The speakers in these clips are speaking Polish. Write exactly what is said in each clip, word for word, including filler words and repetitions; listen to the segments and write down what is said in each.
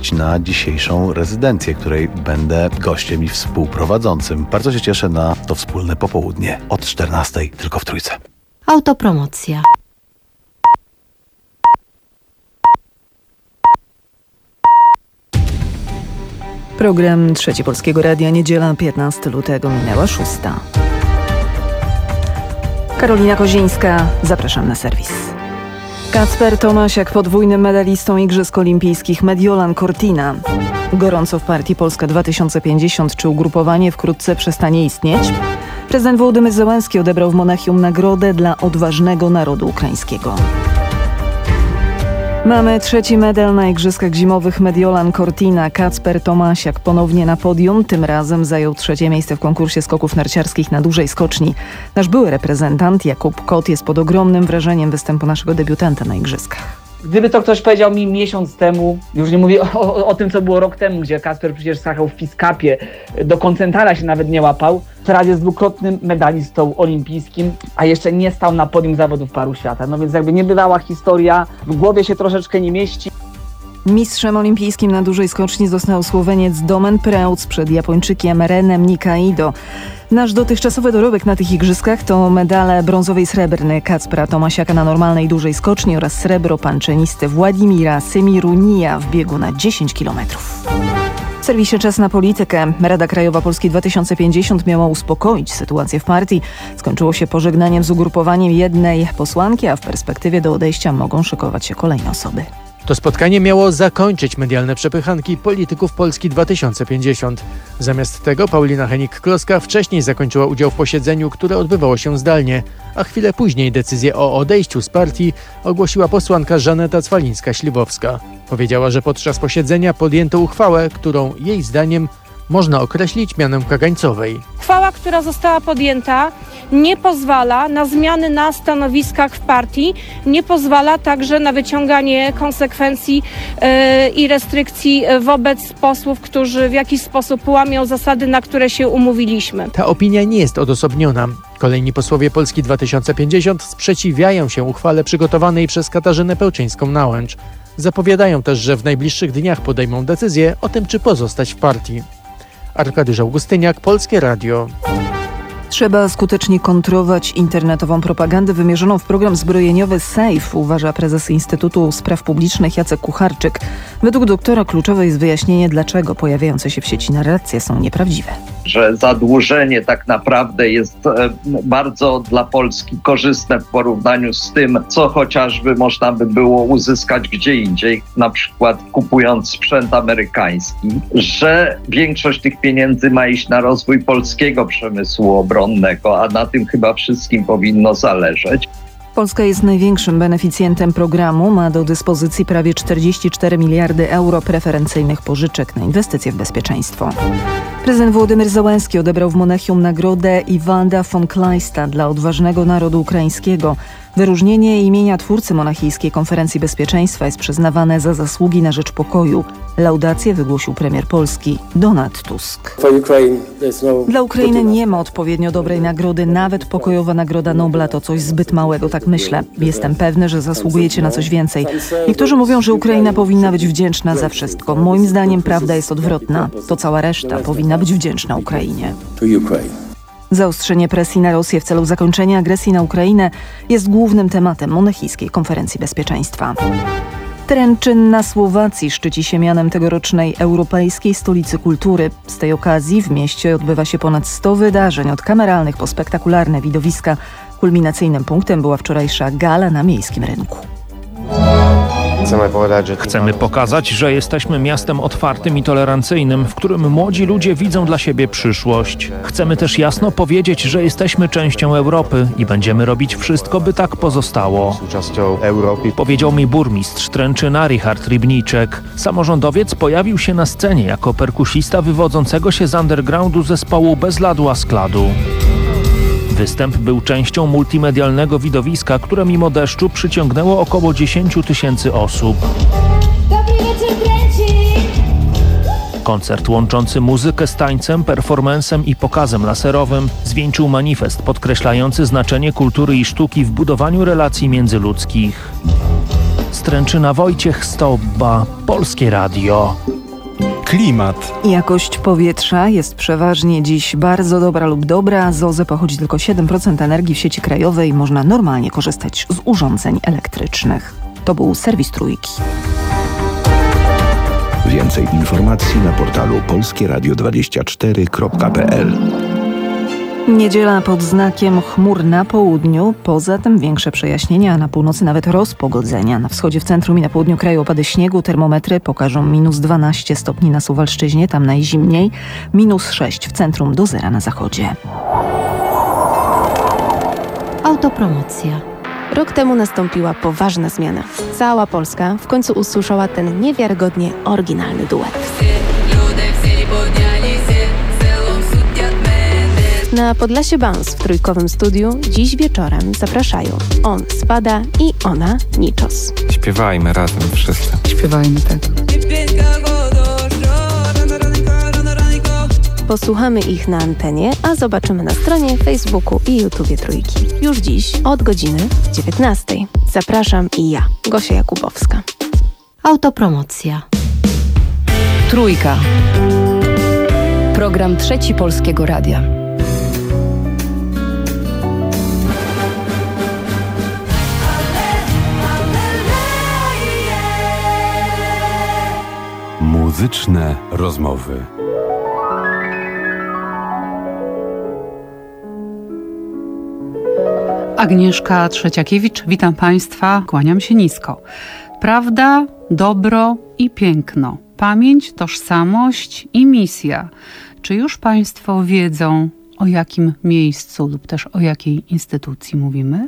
na dzisiejszą rezydencję, której będę gościem i współprowadzącym. Bardzo się cieszę na to wspólne popołudnie od czternastej tylko w Trójce. Autopromocja. Program Trzeci Polskiego Radia, niedziela piętnastego lutego, minęła szósta. Karolina Kozińska, zapraszam na serwis. Kacper Tomasiak, podwójny medalistą Igrzysk Olimpijskich, Mediolan Cortina. Gorąco w partii Polska dwa tysiące pięćdziesiąt, czy ugrupowanie wkrótce przestanie istnieć? Prezydent Wołodymyr Zełenski odebrał w Monachium nagrodę dla odważnego narodu ukraińskiego. Mamy trzeci medal na Igrzyskach Zimowych Mediolan Cortina. Kacper Tomasiak ponownie na podium. Tym razem zajął trzecie miejsce w konkursie skoków narciarskich na dużej skoczni. Nasz były reprezentant Jakub Kot jest pod ogromnym wrażeniem występu naszego debiutanta na Igrzyskach. Gdyby to ktoś powiedział mi miesiąc temu, już nie mówię o, o, o tym, co było rok temu, gdzie Kacper przecież skakał w Fiskapie, do koncentara się nawet nie łapał, teraz jest dwukrotnym medalistą olimpijskim, a jeszcze nie stał na podium zawodów paru świata. No więc jakby niebywała historia, w głowie się troszeczkę nie mieści. Mistrzem olimpijskim na dużej skoczni został Słoweniec Domen Preutz przed Japończykiem Renem Nikaido. Nasz dotychczasowy dorobek na tych igrzyskach to medale brązowy i srebrny Kacpra Tomasiaka na normalnej dużej skoczni oraz srebro panczenisty Władimira Semirunija w biegu na dziesięć kilometrów. W serwisie Czas na politykę. Rada Krajowa Polski dwa tysiące pięćdziesiąt miała uspokoić sytuację w partii. Skończyło się pożegnaniem z ugrupowaniem jednej posłanki, a w perspektywie do odejścia mogą szykować się kolejne osoby. To spotkanie miało zakończyć medialne przepychanki polityków Polski dwa tysiące pięćdziesiąt. Zamiast tego Paulina Hennig-Kloska wcześniej zakończyła udział w posiedzeniu, które odbywało się zdalnie, a chwilę później decyzję o odejściu z partii ogłosiła posłanka Żaneta Cwalińska-Śliwowska. Powiedziała, że podczas posiedzenia podjęto uchwałę, którą jej zdaniem można określić mianem kagańcowej. Uchwała, która została podjęta, nie pozwala na zmiany na stanowiskach w partii, nie pozwala także na wyciąganie konsekwencji yy, i restrykcji wobec posłów, którzy w jakiś sposób łamią zasady, na które się umówiliśmy. Ta opinia nie jest odosobniona. Kolejni posłowie Polski dwa tysiące pięćdziesiąt sprzeciwiają się uchwale przygotowanej przez Katarzynę Pełczyńską-Nałęcz. Zapowiadają też, że w najbliższych dniach podejmą decyzję o tym, czy pozostać w partii. Arkadiusz Augustyniak, Polskie Radio. Trzeba skutecznie kontrolować internetową propagandę wymierzoną w program zbrojeniowy SAFE, uważa prezes Instytutu Spraw Publicznych Jacek Kucharczyk. Według doktora kluczowe jest wyjaśnienie, dlaczego pojawiające się w sieci narracje są nieprawdziwe. Że zadłużenie tak naprawdę jest bardzo dla Polski korzystne w porównaniu z tym, co chociażby można by było uzyskać gdzie indziej, na przykład kupując sprzęt amerykański, że większość tych pieniędzy ma iść na rozwój polskiego przemysłu obronnego, a na tym chyba wszystkim powinno zależeć. Polska jest największym beneficjentem programu, ma do dyspozycji prawie czterdzieści cztery miliardy euro preferencyjnych pożyczek na inwestycje w bezpieczeństwo. Prezydent Wołodymyr Zełenski odebrał w Monachium nagrodę Iwalda von Kleista dla odważnego narodu ukraińskiego. Wyróżnienie imienia twórcy Monachijskiej Konferencji Bezpieczeństwa jest przyznawane za zasługi na rzecz pokoju. Laudację wygłosił premier Polski Donald Tusk. Dla Ukrainy nie ma odpowiednio dobrej nagrody, nawet pokojowa Nagroda Nobla to coś zbyt małego, tak myślę. Jestem pewny, że zasługujecie na coś więcej. Niektórzy mówią, że Ukraina powinna być wdzięczna za wszystko. Moim zdaniem prawda jest odwrotna. To cała reszta powinna być wdzięczna Ukrainie. Zaostrzenie presji na Rosję w celu zakończenia agresji na Ukrainę jest głównym tematem Monachijskiej Konferencji Bezpieczeństwa. Trenczyn na Słowacji szczyci się mianem tegorocznej Europejskiej Stolicy Kultury. Z tej okazji w mieście odbywa się ponad sto wydarzeń, od kameralnych po spektakularne widowiska. Kulminacyjnym punktem była wczorajsza gala na miejskim rynku. Chcemy pokazać, że jesteśmy miastem otwartym i tolerancyjnym, w którym młodzi ludzie widzą dla siebie przyszłość. Chcemy też jasno powiedzieć, że jesteśmy częścią Europy i będziemy robić wszystko, by tak pozostało. Powiedział mi burmistrz Trenczyna Richard Rybniczek. Samorządowiec pojawił się na scenie jako perkusista wywodzącego się z undergroundu zespołu Bez Ladu a Skladu. Występ był częścią multimedialnego widowiska, które mimo deszczu przyciągnęło około dziesięć tysięcy osób. Koncert łączący muzykę z tańcem, performansem i pokazem laserowym zwieńczył manifest podkreślający znaczenie kultury i sztuki w budowaniu relacji międzyludzkich. Stręczyna, Wojciech Stobba, Polskie Radio. Klimat. Jakość powietrza jest przeważnie dziś bardzo dobra lub dobra. Z O Z E pochodzi tylko siedem procent energii w sieci krajowej. Można normalnie korzystać z urządzeń elektrycznych. To był serwis Trójki. Więcej informacji na portalu polskie radio dwadzieścia cztery kropka p l. Niedziela pod znakiem chmur na południu, poza tym większe przejaśnienia, a na północy nawet rozpogodzenia. Na wschodzie, w centrum i na południu kraju opady śniegu, termometry pokażą minus dwanaście stopni na Suwalszczyźnie, tam najzimniej, minus sześć w centrum, do zera na zachodzie. Autopromocja. Rok temu nastąpiła poważna zmiana. Cała Polska w końcu usłyszała ten niewiarygodnie oryginalny duet. Na Podlasie Bounce w trójkowym studiu dziś wieczorem zapraszają on Spada i ona Niczos. Śpiewajmy razem wszyscy. Śpiewajmy, tak. Posłuchamy ich na antenie, a zobaczymy na stronie, Facebooku i YouTubie Trójki. Już dziś od godziny dziewiętnastej. Zapraszam i ja, Gosia Jakubowska. Autopromocja. Trójka. Program Trzeci Polskiego Radia. Muzyczne rozmowy. Agnieszka Trzeciakiewicz, witam Państwa, kłaniam się nisko. Prawda, dobro i piękno, pamięć, tożsamość i misja. Czy już Państwo wiedzą, o jakim miejscu lub też o jakiej instytucji mówimy?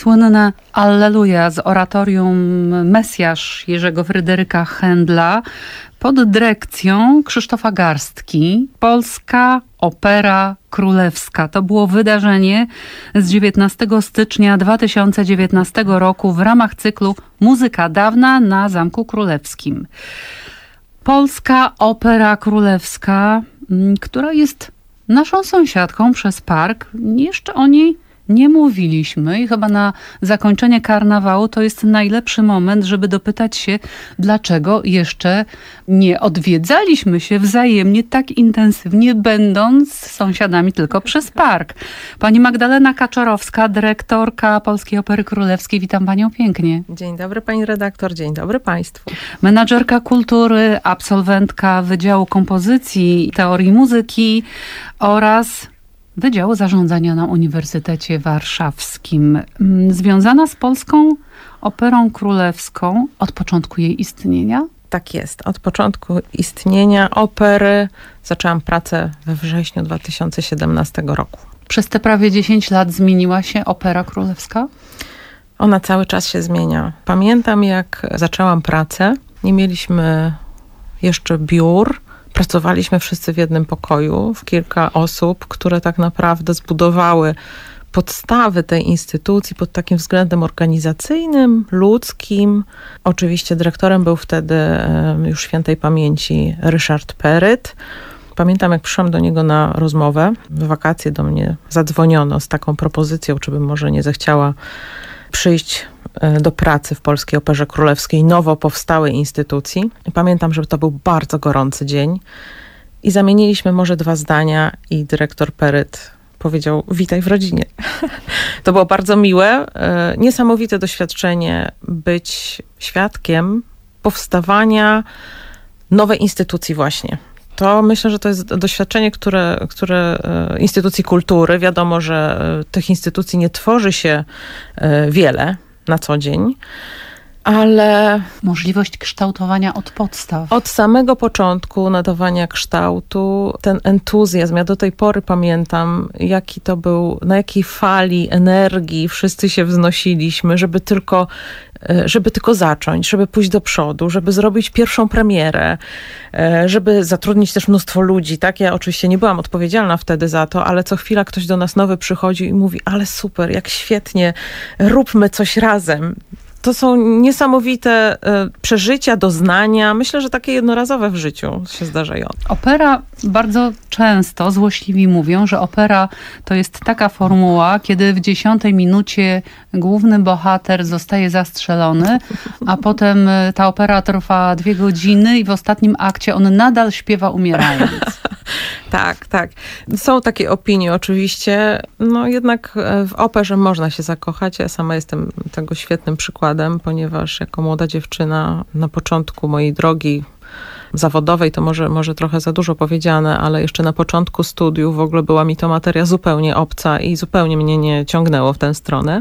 Słynne Alleluja z oratorium Mesjasz Jerzego Fryderyka Händla pod dyrekcją Krzysztofa Garstki. Polska Opera Królewska. To było wydarzenie z dziewiętnastego stycznia dwa tysiące dziewiętnastego roku w ramach cyklu Muzyka dawna na Zamku Królewskim. Polska Opera Królewska, która jest naszą sąsiadką przez park. Jeszcze o niej nie mówiliśmy i chyba na zakończenie karnawału to jest najlepszy moment, żeby dopytać się, dlaczego jeszcze nie odwiedzaliśmy się wzajemnie tak intensywnie, będąc sąsiadami tylko przez park. Pani Magdalena Kaczorowska, dyrektorka Polskiej Opery Królewskiej. Witam panią pięknie. Dzień dobry pani redaktor, dzień dobry państwu. Menadżerka kultury, absolwentka Wydziału Kompozycji i Teorii Muzyki oraz Wydziału Zarządzania na Uniwersytecie Warszawskim. Związana z Polską Operą Królewską od początku jej istnienia? Tak jest. Od początku istnienia opery zaczęłam pracę we wrześniu dwa tysiące siedemnastego roku. Przez te prawie dziesięć lat zmieniła się Opera Królewska? Ona cały czas się zmienia. Pamiętam, jak zaczęłam pracę, nie mieliśmy jeszcze biur. Pracowaliśmy wszyscy w jednym pokoju, w kilka osób, które tak naprawdę zbudowały podstawy tej instytucji pod takim względem organizacyjnym, ludzkim. Oczywiście dyrektorem był wtedy już świętej pamięci Ryszard Peryt. Pamiętam, jak przyszłam do niego na rozmowę. W wakacje do mnie zadzwoniono z taką propozycją, czy bym może nie zechciała przyjść do pracy w Polskiej Operze Królewskiej, nowo powstałej instytucji. I pamiętam, że to był bardzo gorący dzień i zamieniliśmy może dwa zdania i dyrektor Peryt powiedział: witaj w rodzinie. To było bardzo miłe, niesamowite doświadczenie być świadkiem powstawania nowej instytucji właśnie. To myślę, że to jest doświadczenie, które, które instytucji kultury, wiadomo, że tych instytucji nie tworzy się wiele na co dzień, ale możliwość kształtowania od podstaw. Od samego początku nadawania kształtu, ten entuzjazm, ja do tej pory pamiętam, jaki to był, na jakiej fali energii wszyscy się wznosiliśmy, żeby tylko, żeby tylko zacząć, żeby pójść do przodu, żeby zrobić pierwszą premierę, żeby zatrudnić też mnóstwo ludzi, tak? Ja oczywiście nie byłam odpowiedzialna wtedy za to, ale co chwila ktoś do nas nowy przychodzi i mówi: ale super, jak świetnie, róbmy coś razem. To są niesamowite y, przeżycia, doznania. Myślę, że takie jednorazowe w życiu się zdarzają. Opera, bardzo często złośliwi mówią, że opera to jest taka formuła, kiedy w dziesiątej minucie główny bohater zostaje zastrzelony, a potem ta opera trwa dwie godziny i w ostatnim akcie on nadal śpiewa umierając. Tak, tak. Są takie opinie oczywiście. No jednak w operze można się zakochać. Ja sama jestem tego świetnym przykładem, ponieważ jako młoda dziewczyna na początku mojej drogi zawodowej, to może, może trochę za dużo powiedziane, ale jeszcze na początku studiów w ogóle była mi to materia zupełnie obca i zupełnie mnie nie ciągnęło w tę stronę.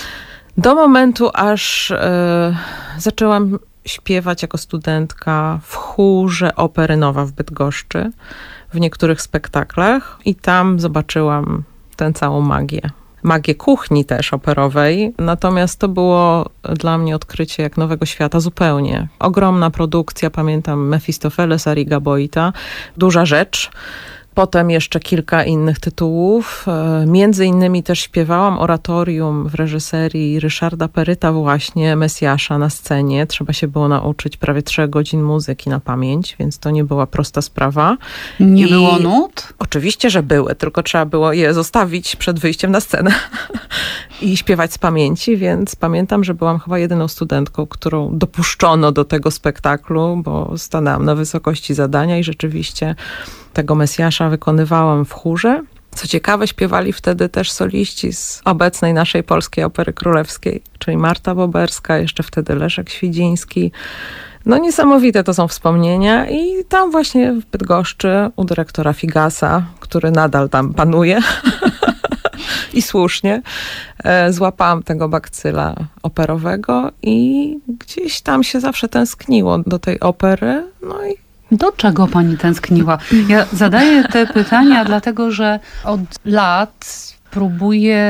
Do momentu, aż e, zaczęłam śpiewać jako studentka w chórze Opery Nowa w Bydgoszczy, w niektórych spektaklach i tam zobaczyłam tę całą magię. Magię kuchni też operowej, natomiast to było dla mnie odkrycie jak nowego świata zupełnie. Ogromna produkcja, pamiętam Mefistofeles Arriga Boita, duża rzecz. Potem jeszcze kilka innych tytułów. Między innymi też śpiewałam oratorium w reżyserii Ryszarda Peryta właśnie, Mesjasza na scenie. Trzeba się było nauczyć prawie trzech godzin muzyki na pamięć, więc to nie była prosta sprawa. Nie I było nut? Oczywiście, że były, tylko trzeba było je zostawić przed wyjściem na scenę i śpiewać z pamięci, więc pamiętam, że byłam chyba jedyną studentką, którą dopuszczono do tego spektaklu, bo stanęłam na wysokości zadania i rzeczywiście tego Mesjasza wykonywałam w chórze. Co ciekawe, śpiewali wtedy też soliści z obecnej naszej Polskiej Opery Królewskiej, czyli Marta Boberska, jeszcze wtedy Leszek Świdziński. No niesamowite to są wspomnienia i tam właśnie w Bydgoszczy u dyrektora Figasa, który nadal tam panuje i słusznie, złapałam tego bakcyla operowego i gdzieś tam się zawsze tęskniło do tej opery. No i do czego pani tęskniła? Ja zadaję te pytania, dlatego że od lat próbuję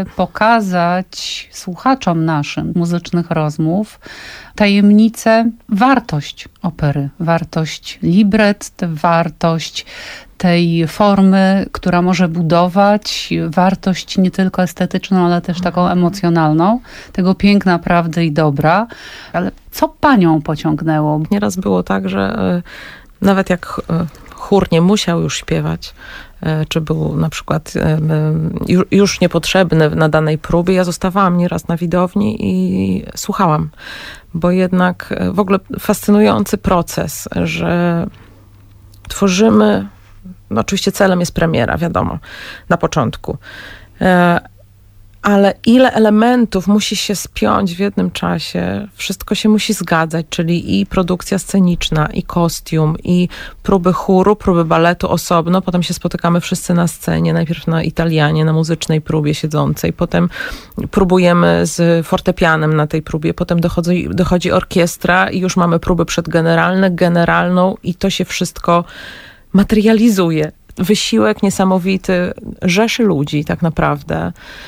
pokazać słuchaczom naszym muzycznych rozmów tajemnicę, wartość opery, wartość libret, wartość tej formy, która może budować, wartość nie tylko estetyczną, ale też taką emocjonalną, tego piękna, prawdy i dobra. Ale co panią pociągnęło? Nieraz było tak, że y, nawet jak y, chór nie musiał już śpiewać, y, czy był na przykład y, y, już niepotrzebny na danej próbie, ja zostawałam nieraz na widowni i słuchałam. Bo jednak y, w ogóle fascynujący proces, że tworzymy. No oczywiście celem jest premiera, wiadomo, na początku. E, ale ile elementów musi się spiąć w jednym czasie, wszystko się musi zgadzać, czyli i produkcja sceniczna, i kostium, i próby chóru, próby baletu osobno, potem się spotykamy wszyscy na scenie, najpierw na Italianie, na muzycznej próbie siedzącej, potem próbujemy z fortepianem na tej próbie, potem dochodzi, dochodzi orkiestra i już mamy próby przedgeneralne, generalną i to się wszystko materializuje. Wysiłek niesamowity, rzeszy ludzi tak naprawdę,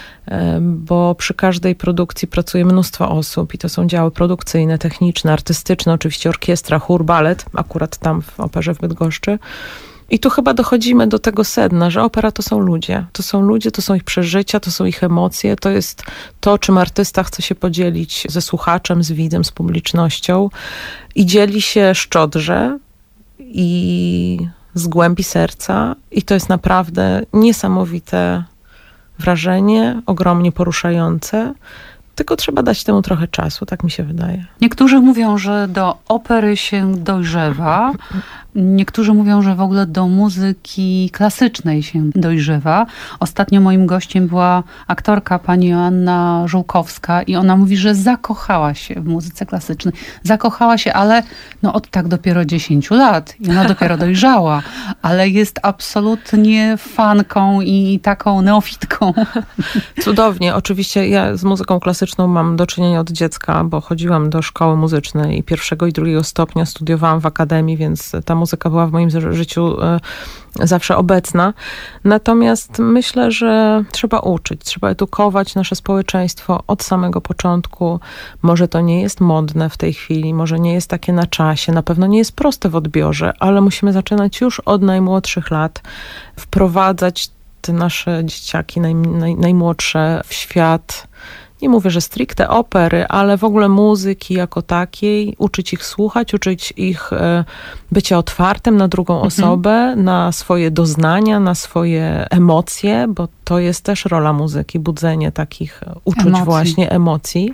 bo przy każdej produkcji pracuje mnóstwo osób i to są działy produkcyjne, techniczne, artystyczne, oczywiście orkiestra, chór, balet, akurat tam w operze w Bydgoszczy. I tu chyba dochodzimy do tego sedna, że opera to są ludzie. To są ludzie, to są ich przeżycia, to są ich emocje, to jest to, czym artysta chce się podzielić ze słuchaczem, z widzem, z publicznością i dzieli się szczodrze i z głębi serca i to jest naprawdę niesamowite wrażenie, ogromnie poruszające. Tylko trzeba dać temu trochę czasu, tak mi się wydaje. Niektórzy mówią, że do opery się dojrzewa. Niektórzy mówią, że w ogóle do muzyki klasycznej się dojrzewa. Ostatnio moim gościem była aktorka pani Joanna Żółkowska i ona mówi, że zakochała się w muzyce klasycznej. Zakochała się, ale no od tak dopiero dziesięciu lat. I ona dopiero dojrzała, ale jest absolutnie fanką i taką neofitką. Cudownie. Oczywiście ja z muzyką klasyczną mam do czynienia od dziecka, bo chodziłam do szkoły muzycznej i pierwszego i drugiego stopnia studiowałam w akademii, więc ta muzyka była w moim życiu zawsze obecna. Natomiast myślę, że trzeba uczyć, trzeba edukować nasze społeczeństwo od samego początku. Może to nie jest modne w tej chwili, może nie jest takie na czasie, na pewno nie jest proste w odbiorze, ale musimy zaczynać już od najmłodszych lat, wprowadzać te nasze dzieciaki naj, naj, najmłodsze w świat. Nie mówię, że stricte opery, ale w ogóle muzyki jako takiej, uczyć ich słuchać, uczyć ich e, bycia otwartym na drugą mhm. osobę, na swoje doznania, na swoje emocje, bo to jest też rola muzyki, budzenie takich uczuć emocji. właśnie, emocji.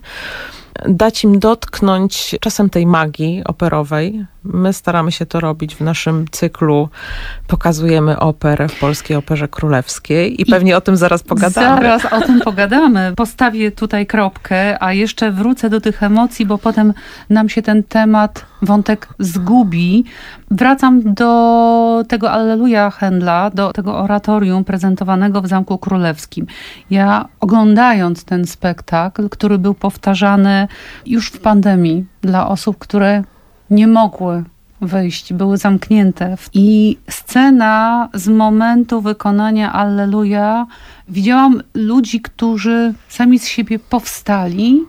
Dać im dotknąć czasem tej magii operowej. My staramy się to robić w naszym cyklu. Pokazujemy operę w Polskiej Operze Królewskiej i pewnie I o tym zaraz pogadamy. Zaraz o tym pogadamy. Postawię tutaj kropkę, a jeszcze wrócę do tych emocji, bo potem nam się ten temat, wątek zgubi. Wracam do tego Alleluja Händla, do tego oratorium prezentowanego w Zamku Królewskim. Ja oglądając ten spektakl, który był powtarzany już w pandemii dla osób, które nie mogły wyjść, były zamknięte. I scena z momentu wykonania Alleluja, widziałam ludzi, którzy sami z siebie powstali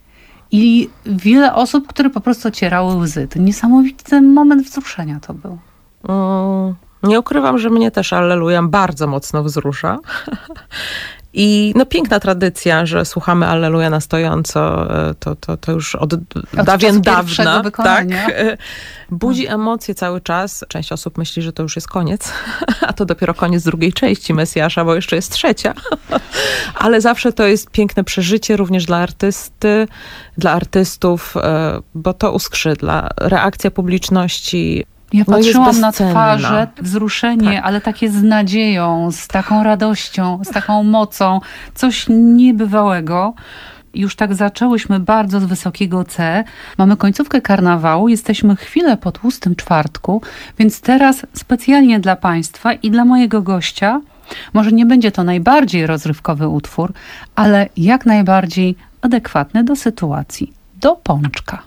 i wiele osób, które po prostu ocierały łzy. To niesamowity ten moment wzruszenia to był. Mm, nie ukrywam, że mnie też Alleluja bardzo mocno wzrusza. I no piękna tradycja, że słuchamy Alleluja na stojąco, to, to, to już od, od dawien dawna. Tak, budzi emocje cały czas. Część osób myśli, że to już jest koniec, a to dopiero koniec drugiej części Mesjasza, bo jeszcze jest trzecia. Ale zawsze to jest piękne przeżycie również dla artysty, dla artystów, bo to uskrzydla. Reakcja publiczności. Ja patrzyłam na twarze, wzruszenie, tak. ale takie z nadzieją, z taką radością, z taką mocą. Coś niebywałego. Już tak zaczęłyśmy bardzo z wysokiego C. Mamy końcówkę karnawału, jesteśmy chwilę po tłustym czwartku, więc teraz specjalnie dla Państwa i dla mojego gościa, może nie będzie to najbardziej rozrywkowy utwór, ale jak najbardziej adekwatny do sytuacji. Do pączka.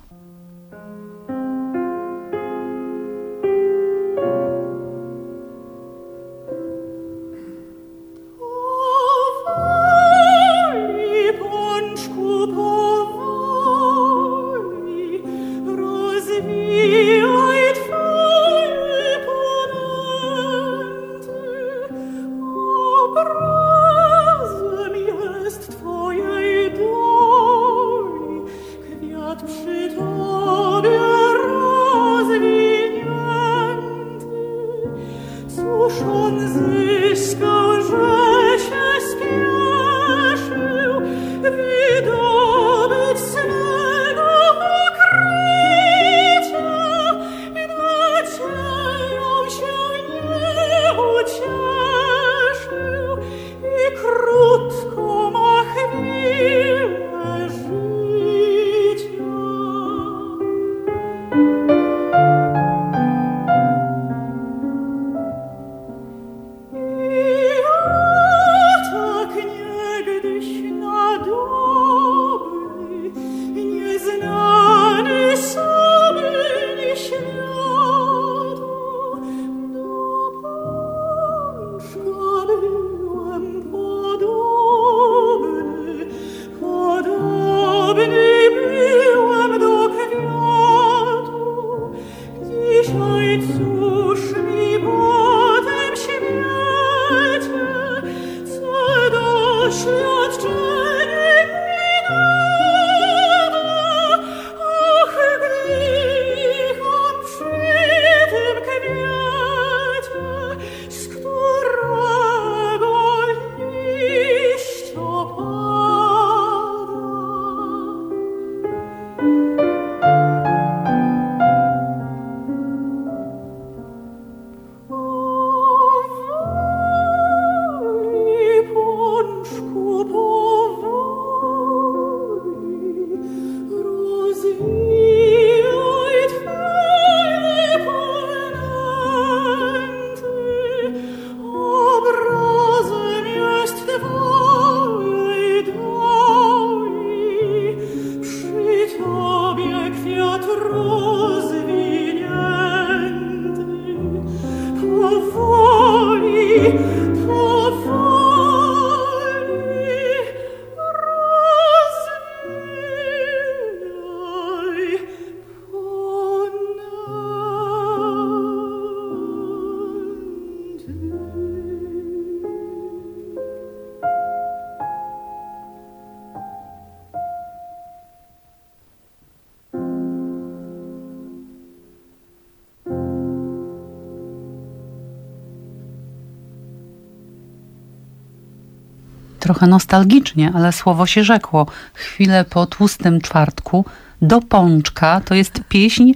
Trochę nostalgicznie, ale słowo się rzekło. Chwilę po tłustym czwartku do pączka to jest pieśń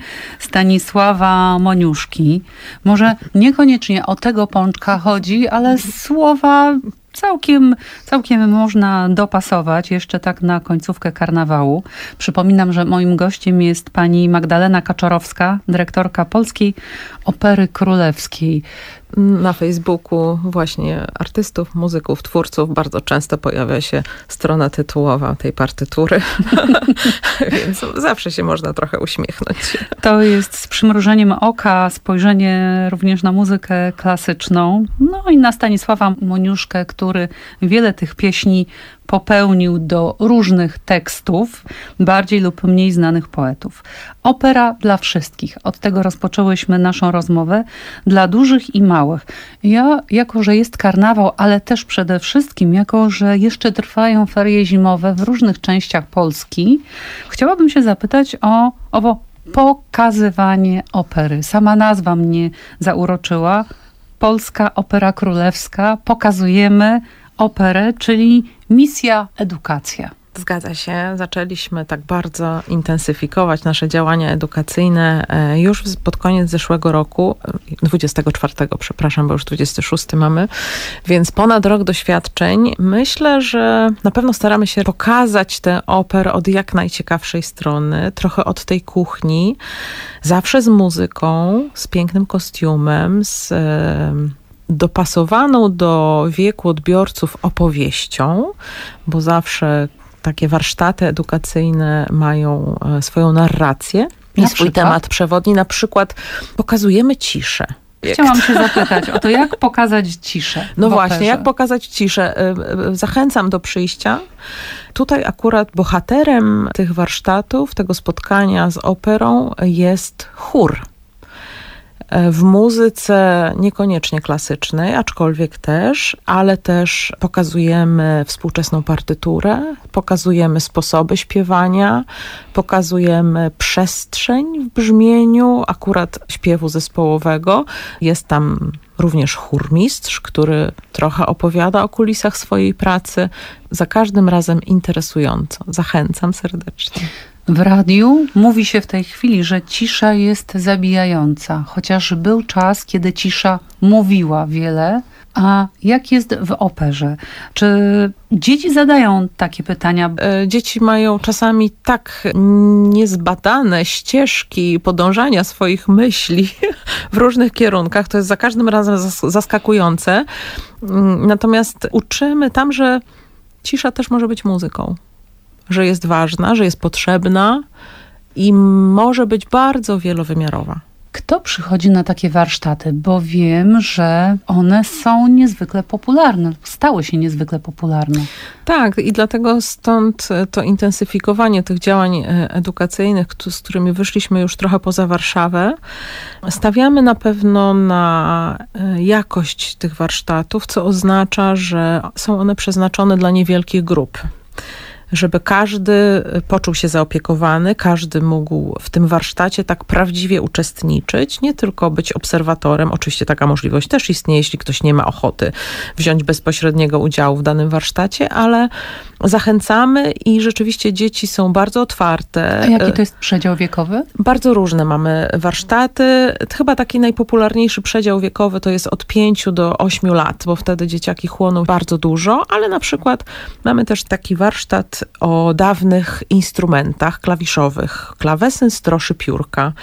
Stanisława Moniuszki. Może niekoniecznie o tego pączka chodzi, ale słowa całkiem, całkiem można dopasować jeszcze tak na końcówkę karnawału. Przypominam, że moim gościem jest pani Magdalena Kaczorowska, dyrektorka Polskiej Opery Królewskiej. Na Facebooku właśnie artystów, muzyków, twórców bardzo często pojawia się strona tytułowa tej partytury, więc zawsze się można trochę uśmiechnąć. To jest z przymrużeniem oka spojrzenie również na muzykę klasyczną, no i na Stanisława Moniuszkę, który wiele tych pieśni popełnił do różnych tekstów, bardziej lub mniej znanych poetów. Opera dla wszystkich. Od tego rozpoczęłyśmy naszą rozmowę. Dla dużych i małych. Ja, jako że jest karnawał, ale też przede wszystkim, jako że jeszcze trwają ferie zimowe w różnych częściach Polski, chciałabym się zapytać o owo pokazywanie opery. Sama nazwa mnie zauroczyła. Polska Opera Królewska. Pokazujemy operę, czyli misja edukacja. Zgadza się. Zaczęliśmy tak bardzo intensyfikować nasze działania edukacyjne już pod koniec zeszłego roku, dwudziestego czwartego, przepraszam, bo już dwudziesty szósty mamy, więc ponad rok doświadczeń. Myślę, że na pewno staramy się pokazać tę operę od jak najciekawszej strony, trochę od tej kuchni, zawsze z muzyką, z pięknym kostiumem, z dopasowaną do wieku odbiorców opowieścią, bo zawsze takie warsztaty edukacyjne mają swoją narrację i na swój przykład? temat przewodni. Na przykład pokazujemy ciszę. Chciałam się zapytać o to, jak pokazać ciszę. No w właśnie, operze? jak pokazać ciszę? Zachęcam do przyjścia. Tutaj akurat bohaterem tych warsztatów, tego spotkania z operą jest chór. W muzyce niekoniecznie klasycznej, aczkolwiek też, ale też pokazujemy współczesną partyturę, pokazujemy sposoby śpiewania, pokazujemy przestrzeń w brzmieniu, akurat śpiewu zespołowego. Jest tam również chórmistrz, który trochę opowiada o kulisach swojej pracy. Za każdym razem interesująco. Zachęcam serdecznie. W radiu mówi się w tej chwili, że cisza jest zabijająca, chociaż był czas, kiedy cisza mówiła wiele. A jak jest w operze? Czy dzieci zadają takie pytania? Dzieci mają czasami tak niezbadane ścieżki podążania swoich myśli w różnych kierunkach. To jest za każdym razem zaskakujące. Natomiast uczymy tam, że cisza też może być muzyką. Że jest ważna, że jest potrzebna i może być bardzo wielowymiarowa. Kto przychodzi na takie warsztaty? Bo wiem, że one są niezwykle popularne, stały się niezwykle popularne. Tak, i dlatego stąd to intensyfikowanie tych działań edukacyjnych, z którymi wyszliśmy już trochę poza Warszawę. Stawiamy na pewno na jakość tych warsztatów, co oznacza, że są one przeznaczone dla niewielkich grup. Żeby każdy poczuł się zaopiekowany, każdy mógł w tym warsztacie tak prawdziwie uczestniczyć, nie tylko być obserwatorem. Oczywiście taka możliwość też istnieje, jeśli ktoś nie ma ochoty wziąć bezpośredniego udziału w danym warsztacie, ale zachęcamy i rzeczywiście dzieci są bardzo otwarte. A jaki to jest przedział wiekowy? Bardzo różne mamy warsztaty. Chyba taki najpopularniejszy przedział wiekowy to jest od pięciu do ośmiu lat, bo wtedy dzieciaki chłoną bardzo dużo, ale na przykład mamy też taki warsztat o dawnych instrumentach klawiszowych. Klawesyn, stroszy, piórka.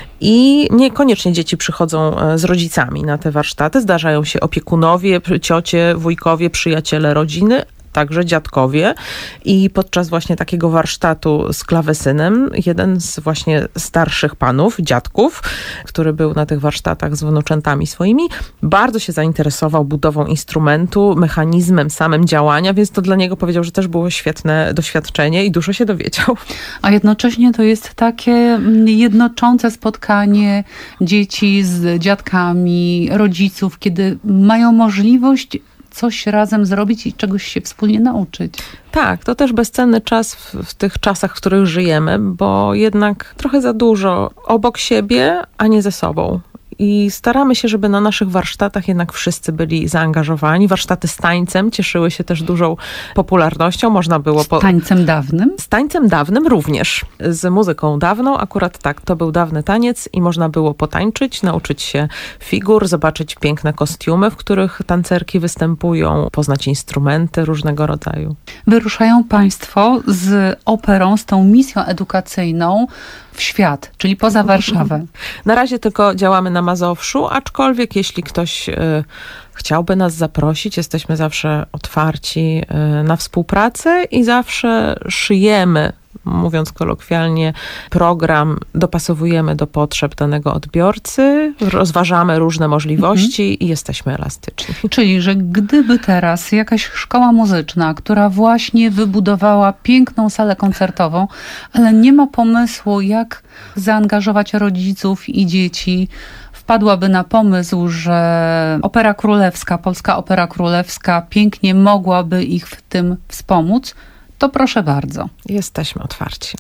I niekoniecznie dzieci przychodzą z rodzicami na te warsztaty. Zdarzają się opiekunowie, ciocie, wujkowie, przyjaciele rodziny, także dziadkowie. I podczas właśnie takiego warsztatu z klawesynem jeden z właśnie starszych panów, dziadków, który był na tych warsztatach z wnuczętami swoimi, bardzo się zainteresował budową instrumentu, mechanizmem samym działania, więc to dla niego powiedział, że też było świetne doświadczenie i dużo się dowiedział. A jednocześnie to jest takie jednoczące spotkanie dzieci z dziadkami, rodziców, kiedy mają możliwość coś razem zrobić i czegoś się wspólnie nauczyć. Tak, to też bezcenny czas w, w tych czasach, w których żyjemy, bo jednak trochę za dużo obok siebie, a nie ze sobą. I staramy się, żeby na naszych warsztatach jednak wszyscy byli zaangażowani. Warsztaty z tańcem cieszyły się też dużą popularnością. Można było z po... tańcem dawnym? Z tańcem dawnym również. Z muzyką dawną. Akurat tak, to był dawny taniec i można było potańczyć, nauczyć się figur, zobaczyć piękne kostiumy, w których tancerki występują, poznać instrumenty różnego rodzaju. Wyruszają państwo z operą, z tą misją edukacyjną w świat, czyli poza Warszawę. Na razie tylko działamy na Mazowszu, aczkolwiek jeśli ktoś y, chciałby nas zaprosić, jesteśmy zawsze otwarci y, na współpracę i zawsze szyjemy, mówiąc kolokwialnie, program dopasowujemy do potrzeb danego odbiorcy, rozważamy różne możliwości mhm. i jesteśmy elastyczni. Czyli, że gdyby teraz jakaś szkoła muzyczna, która właśnie wybudowała piękną salę koncertową, ale nie ma pomysłu, jak zaangażować rodziców i dzieci, wpadłaby na pomysł, że Opera Królewska, Polska Opera Królewska pięknie mogłaby ich w tym wspomóc, to proszę bardzo. Jesteśmy otwarci.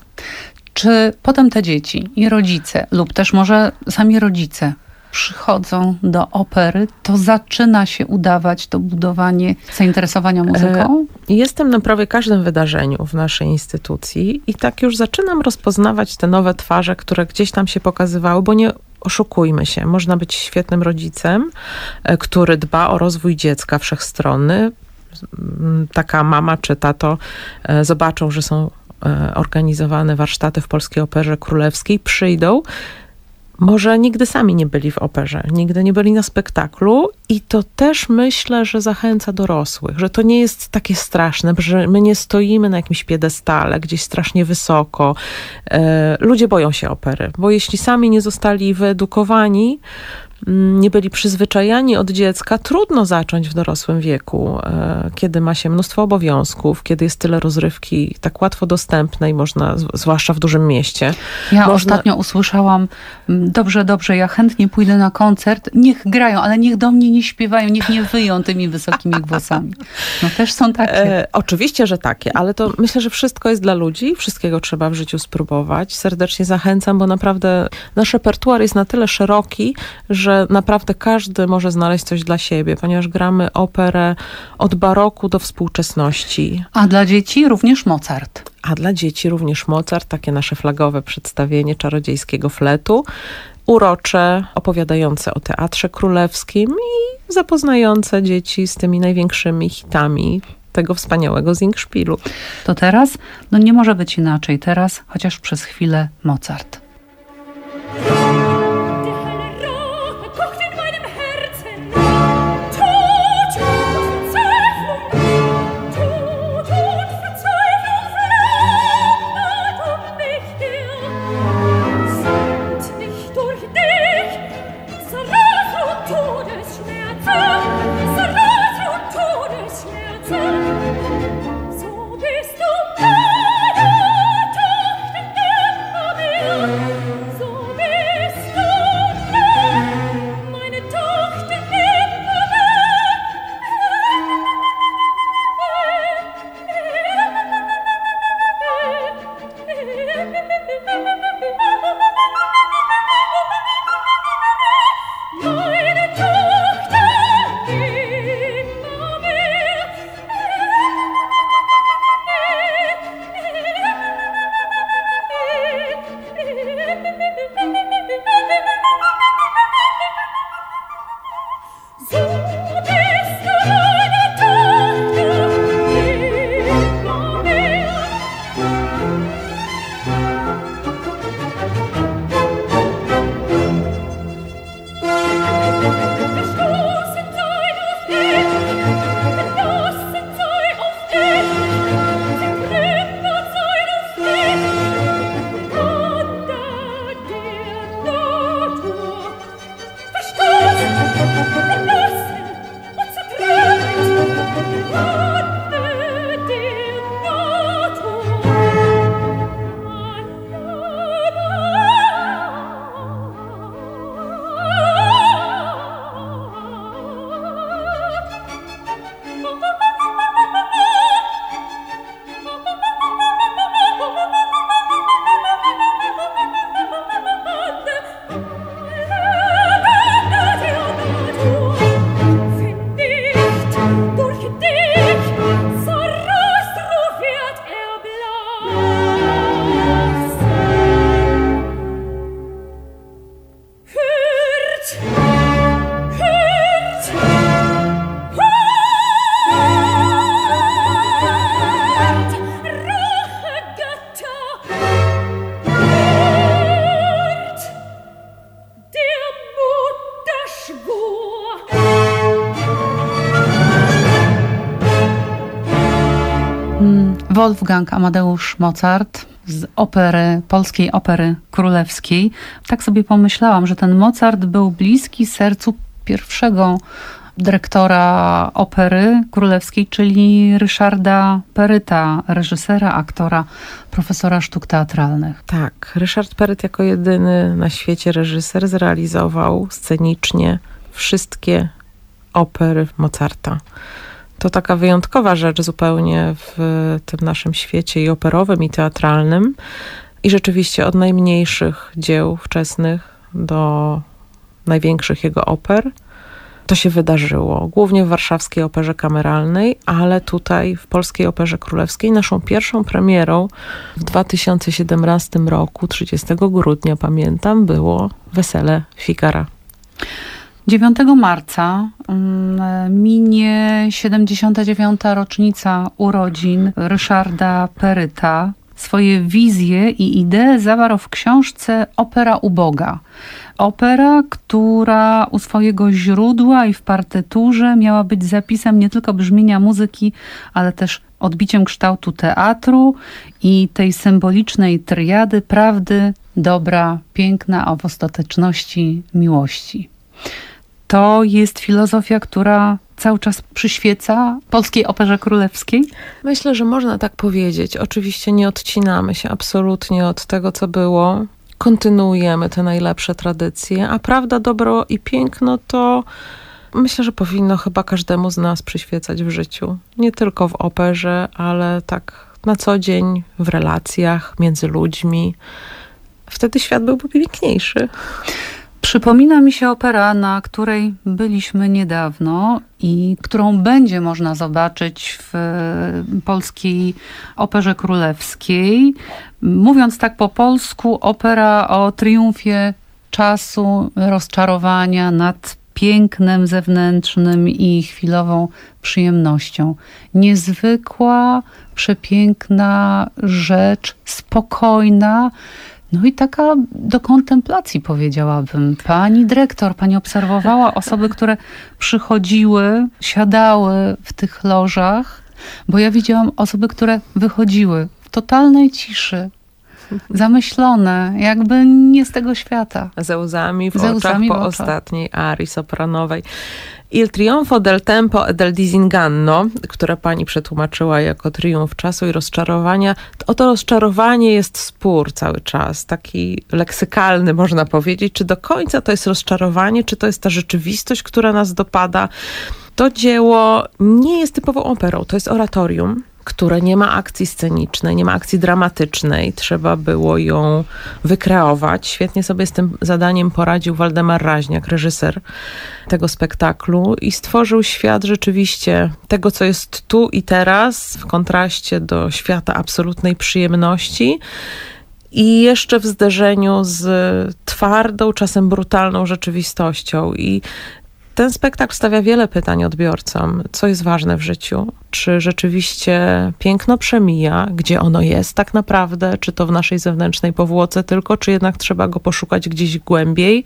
Czy potem te dzieci i rodzice, lub też może sami rodzice przychodzą do opery, to zaczyna się udawać to budowanie zainteresowania muzyką? Jestem na prawie każdym wydarzeniu w naszej instytucji i tak już zaczynam rozpoznawać te nowe twarze, które gdzieś tam się pokazywały, bo nie oszukujmy się, można być świetnym rodzicem, który dba o rozwój dziecka wszechstronny. Taka mama czy tato zobaczą, że są organizowane warsztaty w Polskiej Operze Królewskiej, przyjdą, może nigdy sami nie byli w operze, nigdy nie byli na spektaklu i to też myślę, że zachęca dorosłych, że to nie jest takie straszne, że my nie stoimy na jakimś piedestale, gdzieś strasznie wysoko. Ludzie boją się opery, bo jeśli sami nie zostali wyedukowani, nie byli przyzwyczajani od dziecka, trudno zacząć w dorosłym wieku, kiedy ma się mnóstwo obowiązków, kiedy jest tyle rozrywki tak łatwo dostępnej, można, zwłaszcza w dużym mieście. Ja można... ostatnio usłyszałam, dobrze, dobrze, ja chętnie pójdę na koncert, niech grają, ale niech do mnie nie śpiewają, niech nie wyją tymi wysokimi głosami. No też są takie. E, oczywiście, że takie, ale to myślę, że wszystko jest dla ludzi, wszystkiego trzeba w życiu spróbować. Serdecznie zachęcam, bo naprawdę nasz repertuar jest na tyle szeroki, że naprawdę każdy może znaleźć coś dla siebie, ponieważ gramy operę od baroku do współczesności. A dla dzieci również Mozart. A dla dzieci również Mozart, takie nasze flagowe przedstawienie czarodziejskiego fletu. Urocze, opowiadające o Teatrze Królewskim i zapoznające dzieci z tymi największymi hitami tego wspaniałego Singspielu. To teraz? No nie może być inaczej. Teraz, chociaż przez chwilę, Mozart. Durch dich Wolfgang Amadeusz Mozart z opery, polskiej opery królewskiej. Tak sobie pomyślałam, że ten Mozart był bliski sercu pierwszego dyrektora opery królewskiej, czyli Ryszarda Peryta, reżysera, aktora, profesora sztuk teatralnych. Tak, Ryszard Peryt jako jedyny na świecie reżyser zrealizował scenicznie wszystkie opery Mozarta. To taka wyjątkowa rzecz zupełnie w tym naszym świecie i operowym, i teatralnym. I rzeczywiście od najmniejszych dzieł wczesnych do największych jego oper to się wydarzyło. Głównie w warszawskiej operze kameralnej, ale tutaj w polskiej operze królewskiej naszą pierwszą premierą w dwa tysiące siedemnastym roku, trzydziestego grudnia pamiętam, było Wesele Figara. dziewiątego marca minie siedemdziesiąta dziewiąta rocznica urodzin Ryszarda Peryta. Swoje wizje i idee zawarł w książce Opera uboga. Opera, która u swojego źródła i w partyturze miała być zapisem nie tylko brzmienia muzyki, ale też odbiciem kształtu teatru i tej symbolicznej triady prawdy, dobra, piękna, a w ostateczności miłości. To jest filozofia, która cały czas przyświeca polskiej operze królewskiej? Myślę, że można tak powiedzieć. Oczywiście nie odcinamy się absolutnie od tego, co było. Kontynuujemy te najlepsze tradycje, a prawda, dobro i piękno to myślę, że powinno chyba każdemu z nas przyświecać w życiu. Nie tylko w operze, ale tak na co dzień, w relacjach między ludźmi. Wtedy świat byłby piękniejszy. Przypomina mi się opera, na której byliśmy niedawno i którą będzie można zobaczyć w polskiej operze królewskiej. Mówiąc tak po polsku, opera o triumfie czasu, rozczarowania nad pięknem zewnętrznym i chwilową przyjemnością. Niezwykła, przepiękna rzecz, spokojna, no i taka do kontemplacji, powiedziałabym. Pani dyrektor, pani obserwowała osoby, które przychodziły, siadały w tych lożach, bo ja widziałam osoby, które wychodziły w totalnej ciszy, zamyślone, jakby nie z tego świata. Ze łzami w Ze oczach łzami po w oczach. ostatniej arii sopranowej. Il trionfo del tempo e del disinganno, które pani przetłumaczyła jako triumf czasu i rozczarowania. O to rozczarowanie jest spór cały czas, taki leksykalny można powiedzieć, czy do końca to jest rozczarowanie, czy to jest ta rzeczywistość, która nas dopada. To dzieło nie jest typową operą, to jest oratorium, które nie ma akcji scenicznej, nie ma akcji dramatycznej. Trzeba było ją wykreować. Świetnie sobie z tym zadaniem poradził Waldemar Raźniak, reżyser tego spektaklu, i stworzył świat rzeczywiście tego, co jest tu i teraz, w kontraście do świata absolutnej przyjemności i jeszcze w zderzeniu z twardą, czasem brutalną rzeczywistością. I ten spektakl stawia wiele pytań odbiorcom. Co jest ważne w życiu? Czy rzeczywiście piękno przemija? Gdzie ono jest tak naprawdę? Czy to w naszej zewnętrznej powłoce tylko? Czy jednak trzeba go poszukać gdzieś głębiej?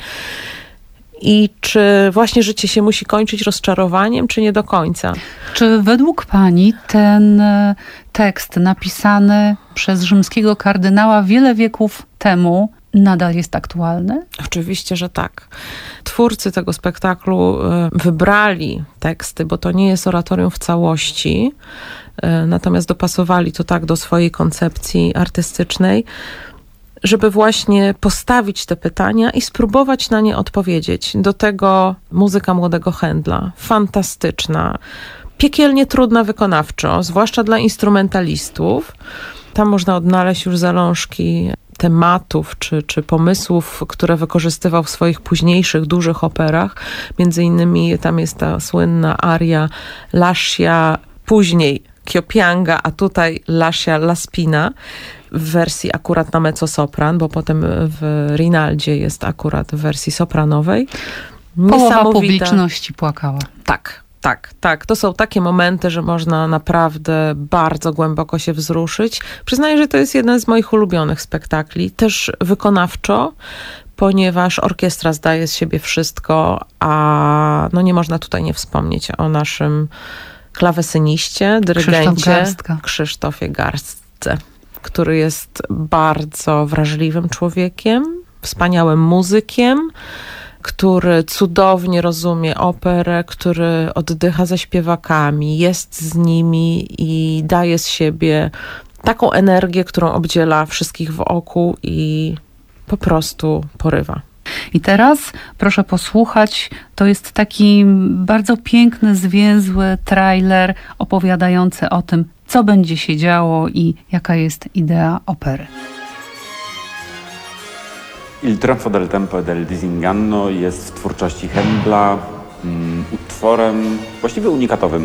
I czy właśnie życie się musi kończyć rozczarowaniem, czy nie do końca? Czy według pani ten tekst napisany przez rzymskiego kardynała wiele wieków temu nadal jest aktualny? Oczywiście, że tak. Twórcy tego spektaklu wybrali teksty, bo to nie jest oratorium w całości, natomiast dopasowali to tak do swojej koncepcji artystycznej, żeby właśnie postawić te pytania i spróbować na nie odpowiedzieć. Do tego muzyka młodego Händla, fantastyczna, piekielnie trudna wykonawczo, zwłaszcza dla instrumentalistów. Tam można odnaleźć już zalążki tematów czy, czy pomysłów, które wykorzystywał w swoich późniejszych, dużych operach. Między innymi tam jest ta słynna aria Lascia, później Kiopianga, a tutaj Lascia La Spina w wersji akurat na mezzosopran, bo potem w Rinaldzie jest akurat w wersji sopranowej. Połowa publiczności płakała. Tak. Tak, tak. To są takie momenty, że można naprawdę bardzo głęboko się wzruszyć. Przyznaję, że to jest jeden z moich ulubionych spektakli. Też wykonawczo, ponieważ orkiestra zdaje z siebie wszystko, a no nie można tutaj nie wspomnieć o naszym klawesyniście, dyrygencie Krzysztof Garstka. Krzysztofie Garstce, który jest bardzo wrażliwym człowiekiem, wspaniałym muzykiem, który cudownie rozumie operę, który oddycha ze śpiewakami, jest z nimi i daje z siebie taką energię, którą obdziela wszystkich wokół i po prostu porywa. I teraz proszę posłuchać, to jest taki bardzo piękny, zwięzły trailer opowiadający o tym, co będzie się działo i jaka jest idea opery. Il trionfo del tempo e del disinganno jest w twórczości Händla um, utworem właściwie unikatowym.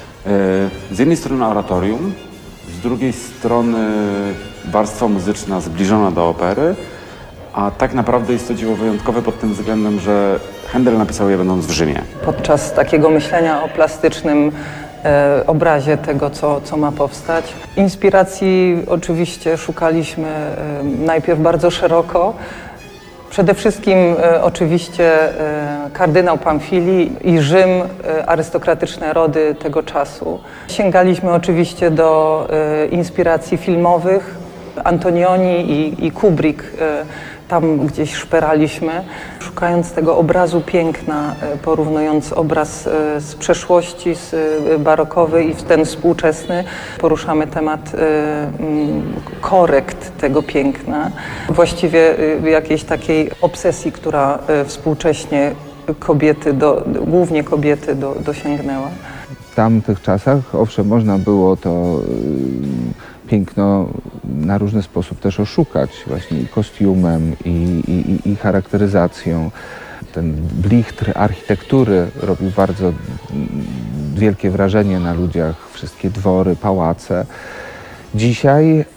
Z jednej strony oratorium, z drugiej strony warstwa muzyczna zbliżona do opery, a tak naprawdę jest to dzieło wyjątkowe pod tym względem, że Händel napisał je będąc w Rzymie. Podczas takiego myślenia o plastycznym e, obrazie tego, co, co ma powstać. Inspiracji oczywiście szukaliśmy e, najpierw bardzo szeroko. Przede wszystkim e, oczywiście e, kardynał Pamfili i Rzym, e, arystokratyczne rody tego czasu. Sięgaliśmy oczywiście do e, inspiracji filmowych, Antonioni i, i Kubrick. E, tam gdzieś szperaliśmy, szukając tego obrazu piękna, e, porównując obraz e, z przeszłości, z e, barokowy i ten współczesny. Poruszamy temat e, m, korekt tego piękna. Właściwie e, jakiejś takiej obsesji, która e, współcześnie kobiety, do, głównie kobiety do, dosięgnęła. W tamtych czasach, owszem, można było to y, piękno na różny sposób też oszukać, właśnie i kostiumem, i, i, i charakteryzacją. Ten blichtr architektury robił bardzo y, wielkie wrażenie na ludziach, wszystkie dwory, pałace. Dzisiaj y,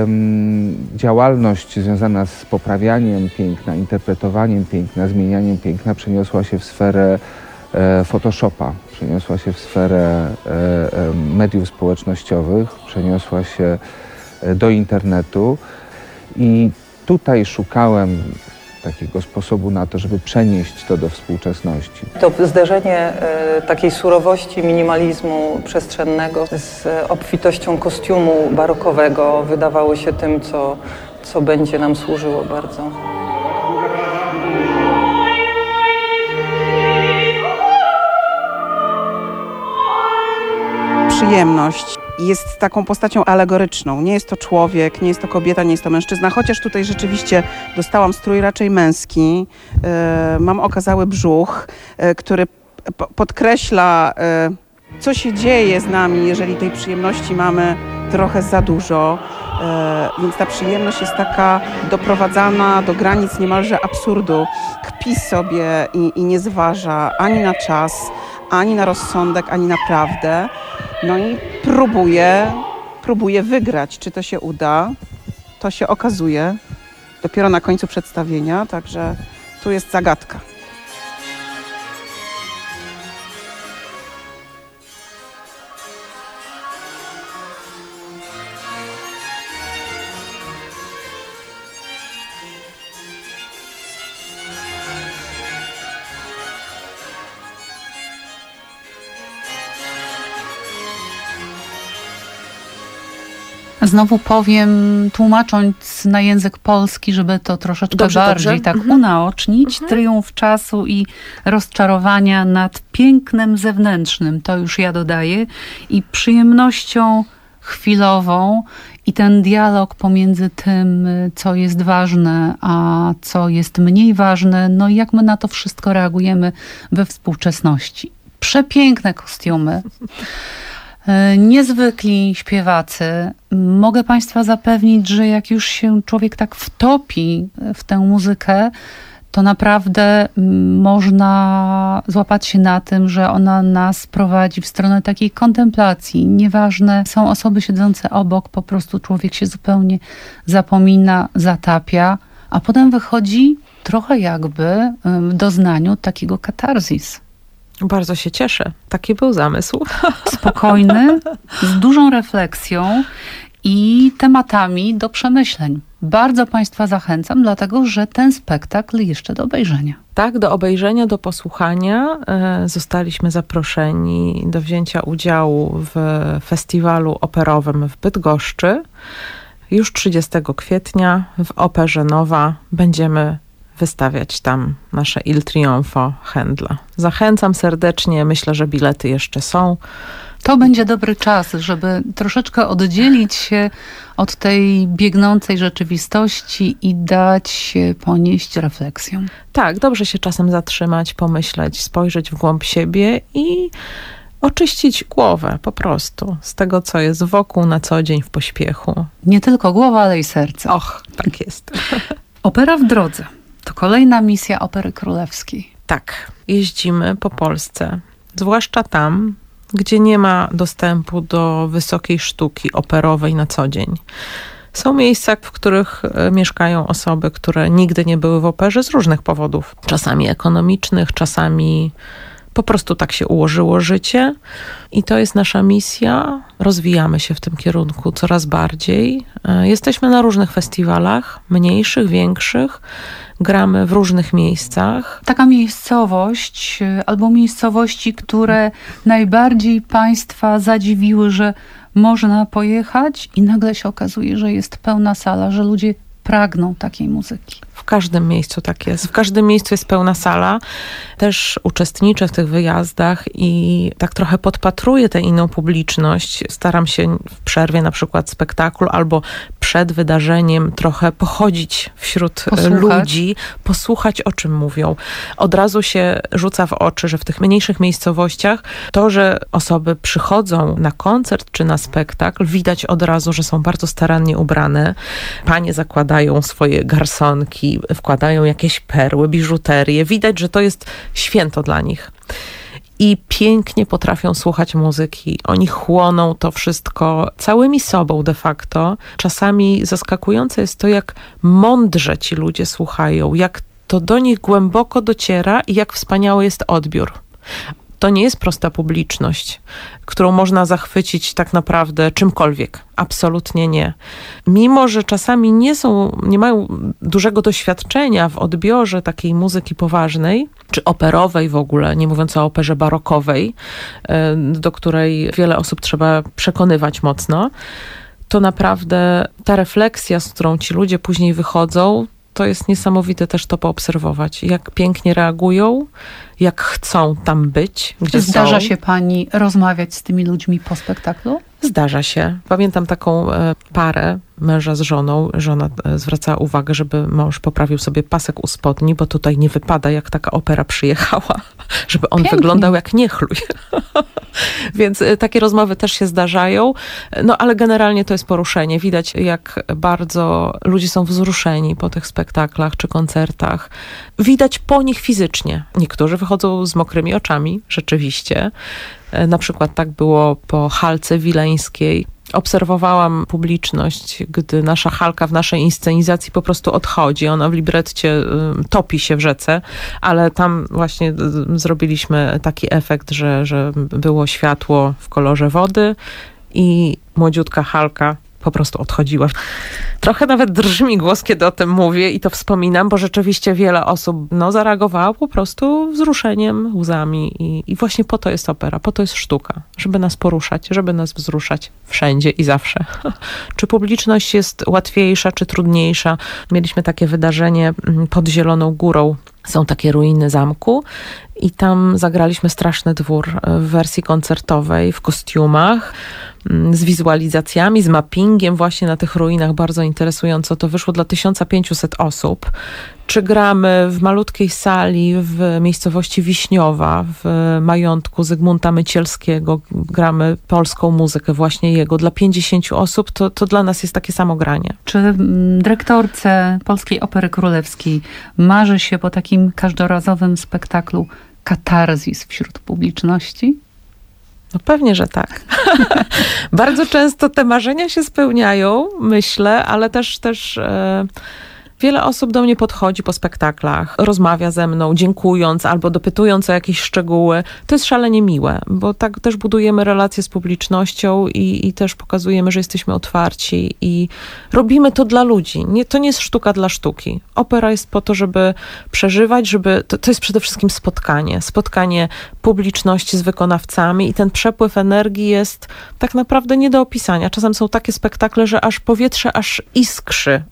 działalność związana z poprawianiem piękna, interpretowaniem piękna, zmienianiem piękna przeniosła się w sferę Photoshopa, przeniosła się w sferę mediów społecznościowych, przeniosła się do internetu i tutaj szukałem takiego sposobu na to, żeby przenieść to do współczesności. To zderzenie e, takiej surowości minimalizmu przestrzennego z obfitością kostiumu barokowego wydawało się tym, co, co będzie nam służyło bardzo. Przyjemność jest taką postacią alegoryczną. Nie jest to człowiek, nie jest to kobieta, nie jest to mężczyzna, chociaż tutaj rzeczywiście dostałam strój raczej męski. E, mam okazały brzuch, e, który p- podkreśla, e, co się dzieje z nami, jeżeli tej przyjemności mamy trochę za dużo. E, więc ta przyjemność jest taka doprowadzana do granic niemalże absurdu. Kpi sobie i, i nie zważa ani na czas, ani na rozsądek, ani na prawdę. No i próbuje, próbuje wygrać. Czy to się uda? To się okazuje dopiero na końcu przedstawienia, także tu jest zagadka. Znowu powiem, tłumacząc na język polski, żeby to troszeczkę Dobrze, bardziej dobrze. tak Mhm. unaocznić, Mhm. triumf czasu i rozczarowania nad pięknem zewnętrznym, to już ja dodaję, i przyjemnością chwilową i ten dialog pomiędzy tym, co jest ważne, a co jest mniej ważne, no i jak my na to wszystko reagujemy we współczesności. Przepiękne kostiumy. Niezwykli śpiewacy. Mogę Państwa zapewnić, że jak już się człowiek tak wtopi w tę muzykę, to naprawdę można złapać się na tym, że ona nas prowadzi w stronę takiej kontemplacji. Nieważne są osoby siedzące obok, po prostu człowiek się zupełnie zapomina, zatapia, a potem wychodzi trochę jakby w doznaniu takiego katarzis. Bardzo się cieszę. Taki był zamysł. Spokojny, z dużą refleksją i tematami do przemyśleń. Bardzo Państwa zachęcam, dlatego że ten spektakl jeszcze do obejrzenia. Tak, do obejrzenia, do posłuchania. E, zostaliśmy zaproszeni do wzięcia udziału w festiwalu operowym w Bydgoszczy. Już trzydziestego kwietnia w Operze Nowa będziemy wystawiać tam nasze Il Trionfo Händla. Zachęcam serdecznie, myślę, że bilety jeszcze są. To będzie dobry czas, żeby troszeczkę oddzielić się od tej biegnącej rzeczywistości i dać się ponieść refleksją. Tak, dobrze się czasem zatrzymać, pomyśleć, spojrzeć w głąb siebie i oczyścić głowę po prostu z tego, co jest wokół na co dzień w pośpiechu. Nie tylko głowa, ale i serce. Och, tak jest. Opera w drodze. To kolejna misja Opery Królewskiej. Tak, jeździmy po Polsce, zwłaszcza tam, gdzie nie ma dostępu do wysokiej sztuki operowej na co dzień. Są miejsca, w których mieszkają osoby, które nigdy nie były w operze z różnych powodów. Czasami ekonomicznych, czasami po prostu tak się ułożyło życie. I to jest nasza misja. Rozwijamy się w tym kierunku coraz bardziej. Jesteśmy na różnych festiwalach, mniejszych, większych. Gramy w różnych miejscach. Taka miejscowość albo miejscowości, które najbardziej Państwa zadziwiły, że można pojechać i nagle się okazuje, że jest pełna sala, że ludzie pragną takiej muzyki. W każdym miejscu tak jest. W każdym miejscu jest pełna sala. Też uczestniczę w tych wyjazdach i tak trochę podpatruję tę inną publiczność. Staram się w przerwie na przykład spektaklu albo przed wydarzeniem trochę pochodzić wśród posłuchać. ludzi, posłuchać o czym mówią. Od razu się rzuca w oczy, że w tych mniejszych miejscowościach to, że osoby przychodzą na koncert czy na spektakl, widać od razu, że są bardzo starannie ubrane. Panie zakładają swoje garsonki, wkładają jakieś perły, biżuterię. Widać, że to jest święto dla nich. I pięknie potrafią słuchać muzyki. Oni chłoną to wszystko całymi sobą de facto. Czasami zaskakujące jest to, jak mądrze ci ludzie słuchają, jak to do nich głęboko dociera i jak wspaniały jest odbiór. To nie jest prosta publiczność, którą można zachwycić tak naprawdę czymkolwiek. Absolutnie nie. Mimo że czasami nie są, nie mają dużego doświadczenia w odbiorze takiej muzyki poważnej, czy operowej w ogóle, nie mówiąc o operze barokowej, do której wiele osób trzeba przekonywać mocno, to naprawdę ta refleksja, z którą ci ludzie później wychodzą, to jest niesamowite też to poobserwować. Jak pięknie reagują, jak chcą tam być, gdzie Zdarza są. się pani rozmawiać z tymi ludźmi po spektaklu? Zdarza się. Pamiętam taką e, parę, męża z żoną. Żona e, zwracała uwagę, żeby mąż poprawił sobie pasek u spodni, bo tutaj nie wypada, jak taka opera przyjechała, żeby on Pięknie. wyglądał jak niechluj. Więc e, takie rozmowy też się zdarzają. No ale generalnie to jest poruszenie. Widać, jak bardzo ludzie są wzruszeni po tych spektaklach czy koncertach. Widać po nich fizycznie. Niektórzy wychodzą z mokrymi oczami, rzeczywiście. Na przykład tak było po halce wileńskiej. Obserwowałam publiczność, gdy nasza halka w naszej inscenizacji po prostu odchodzi. Ona w libretcie y, topi się w rzece, ale tam właśnie y, zrobiliśmy taki efekt, że, że było światło w kolorze wody i młodziutka halka po prostu odchodziła. Trochę nawet drży mi głos, kiedy o tym mówię i to wspominam, bo rzeczywiście wiele osób no, zareagowało po prostu wzruszeniem, łzami i, i właśnie po to jest opera, po to jest sztuka, żeby nas poruszać, żeby nas wzruszać wszędzie i zawsze. Czy publiczność jest łatwiejsza, czy trudniejsza? Mieliśmy takie wydarzenie pod Zieloną Górą. Są takie ruiny zamku i tam zagraliśmy Straszny Dwór w wersji koncertowej, w kostiumach, z wizualizacjami, z mappingiem właśnie na tych ruinach. Bardzo interesująco to wyszło dla tysiąc pięćset osób. Czy gramy w malutkiej sali w miejscowości Wiśniowa, w majątku Zygmunta Mycielskiego, gramy polską muzykę właśnie jego dla pięćdziesięciu osób, to, to dla nas jest takie samo granie. Czy dyrektorce Polskiej Opery Królewskiej marzy się po takim każdorazowym spektaklu katarzis wśród publiczności? No pewnie, że tak. Bardzo często te marzenia się spełniają, myślę, ale też, też e, Wiele osób do mnie podchodzi po spektaklach, rozmawia ze mną, dziękując albo dopytując o jakieś szczegóły. To jest szalenie miłe, bo tak też budujemy relacje z publicznością i, i też pokazujemy, że jesteśmy otwarci i robimy to dla ludzi. Nie, to nie jest sztuka dla sztuki. Opera jest po to, żeby przeżywać, żeby to, to jest przede wszystkim spotkanie. Spotkanie publiczności z wykonawcami i ten przepływ energii jest tak naprawdę nie do opisania. Czasem są takie spektakle, że aż powietrze aż iskrzy,